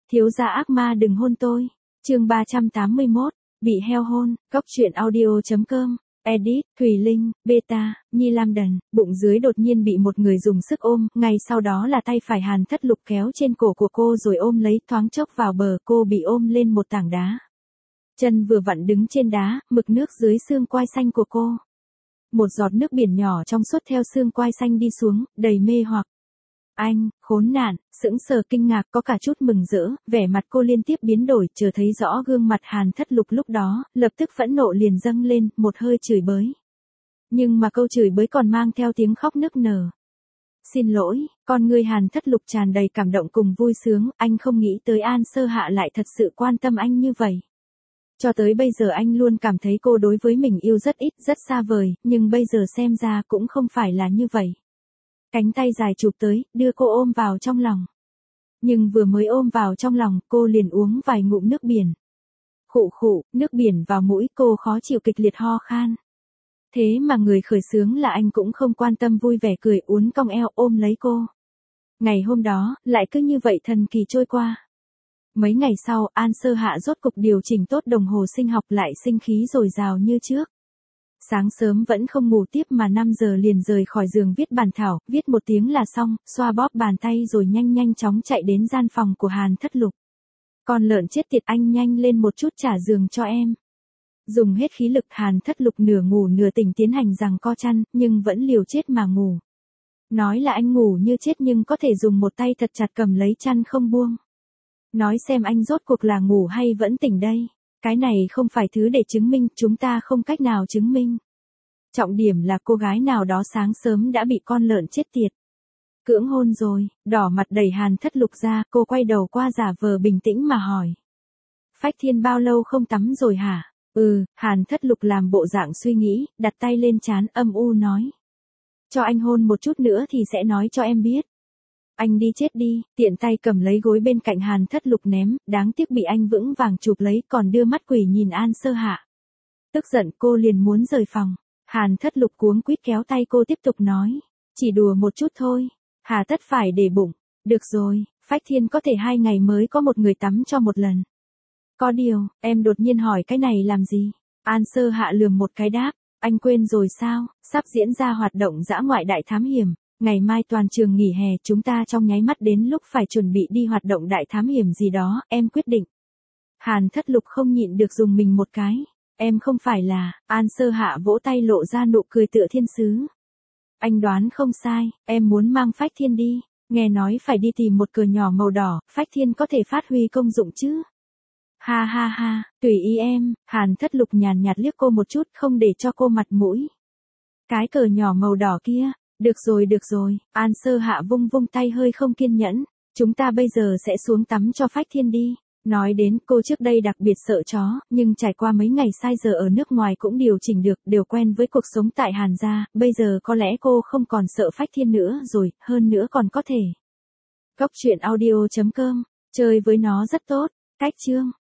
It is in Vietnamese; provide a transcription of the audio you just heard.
Thiếu gia ác ma đừng hôn tôi. Chương 381, bị heo hôn. Cốc truyện audio.com. Edit, Thùy Linh, Beta, Nhi Lam Đần. Bụng dưới đột nhiên bị một người dùng sức ôm, ngay sau đó là tay phải Hàn Thất Lục kéo trên cổ của cô rồi ôm lấy, thoáng chốc vào bờ, cô bị ôm lên một tảng đá. Chân vừa vặn đứng trên đá, mực nước dưới xương quai xanh của cô. Một giọt nước biển nhỏ trong suốt theo xương quai xanh đi xuống, đầy mê hoặc. Anh, khốn nạn, sững sờ kinh ngạc, có cả chút mừng rỡ, vẻ mặt cô liên tiếp biến đổi, chờ thấy rõ gương mặt Hàn Thất Lục lúc đó, lập tức phẫn nộ liền dâng lên, một hơi chửi bới. Nhưng mà câu chửi bới còn mang theo tiếng khóc nức nở. Xin lỗi, con người Hàn Thất Lục tràn đầy cảm động cùng vui sướng, anh không nghĩ tới An Sơ Hạ lại thật sự quan tâm anh như vậy. Cho tới bây giờ anh luôn cảm thấy cô đối với mình yêu rất ít, rất xa vời, nhưng bây giờ xem ra cũng không phải là như vậy. Cánh tay dài chụp tới, đưa cô ôm vào trong lòng. Nhưng vừa mới ôm vào trong lòng, cô liền uống vài ngụm nước biển. Khụ khụ, nước biển vào mũi, cô khó chịu kịch liệt ho khan. Thế mà người khởi xướng là anh cũng không quan tâm, vui vẻ cười, uốn cong eo ôm lấy cô. Ngày hôm đó, lại cứ như vậy thần kỳ trôi qua. Mấy ngày sau, An Sơ Hạ rốt cục điều chỉnh tốt đồng hồ sinh học, lại sinh khí dồi dào như trước. Sáng sớm vẫn không ngủ tiếp mà 5 giờ liền rời khỏi giường viết bản thảo, viết một tiếng là xong, xoa bóp bàn tay rồi nhanh chóng chạy đến gian phòng của Hàn Thất Lục. Con lợn chết tiệt, anh nhanh lên một chút trả giường cho em. Dùng hết khí lực, Hàn Thất Lục nửa ngủ nửa tỉnh tiến hành giằng co chăn, nhưng vẫn liều chết mà ngủ. Nói là anh ngủ như chết nhưng có thể dùng một tay thật chặt cầm lấy chăn không buông. Nói xem anh rốt cuộc là ngủ hay vẫn tỉnh đây. Cái này không phải thứ để chứng minh, chúng ta không cách nào chứng minh. Trọng điểm là cô gái nào đó sáng sớm đã bị con lợn chết tiệt cưỡng hôn rồi, đỏ mặt đẩy Hàn Thất Lục ra, cô quay đầu qua giả vờ bình tĩnh mà hỏi. Phách Thiên bao lâu không tắm rồi hả? Hàn Thất Lục làm bộ dạng suy nghĩ, đặt tay lên trán âm u nói. Cho anh hôn một chút nữa thì sẽ nói cho em biết. Anh đi chết đi, tiện tay cầm lấy gối bên cạnh Hàn Thất Lục ném, đáng tiếc bị anh vững vàng chụp lấy, còn đưa mắt quỷ nhìn An Sơ Hạ. Tức giận cô liền muốn rời phòng. Hàn Thất Lục cuống quýt kéo tay cô tiếp tục nói. Chỉ đùa một chút thôi, hà tất phải để bụng. Được rồi, Phách Thiên có thể 2 ngày mới có một người tắm cho một lần. Có điều, em đột nhiên hỏi cái này làm gì? An Sơ Hạ lườm một cái đáp. Anh quên rồi sao, sắp diễn ra hoạt động dã ngoại đại thám hiểm. Ngày mai toàn trường nghỉ hè, chúng ta trong nháy mắt đến lúc phải chuẩn bị đi hoạt động đại thám hiểm gì đó, em quyết định. Hàn Thất Lục không nhịn được dùng mình một cái. Em không phải là, An Sơ Hạ vỗ tay lộ ra nụ cười tựa thiên sứ. Anh đoán không sai, em muốn mang Phách Thiên đi, nghe nói phải đi tìm một cờ nhỏ màu đỏ, Phách Thiên có thể phát huy công dụng chứ. Ha ha ha, tùy ý em, Hàn Thất Lục nhàn nhạt liếc cô một chút không để cho cô mặt mũi. Cái cờ nhỏ màu đỏ kia. Được rồi, An Sơ Hạ vung tay hơi không kiên nhẫn, chúng ta bây giờ sẽ xuống tắm cho Phách Thiên đi. Nói đến cô trước đây đặc biệt sợ chó, nhưng trải qua mấy ngày sai giờ ở nước ngoài cũng điều chỉnh được, đều quen với cuộc sống tại Hàn gia, bây giờ có lẽ cô không còn sợ Phách Thiên nữa rồi, hơn nữa còn có thể. Cốc truyện audio.com, chơi với nó rất tốt, cách chương.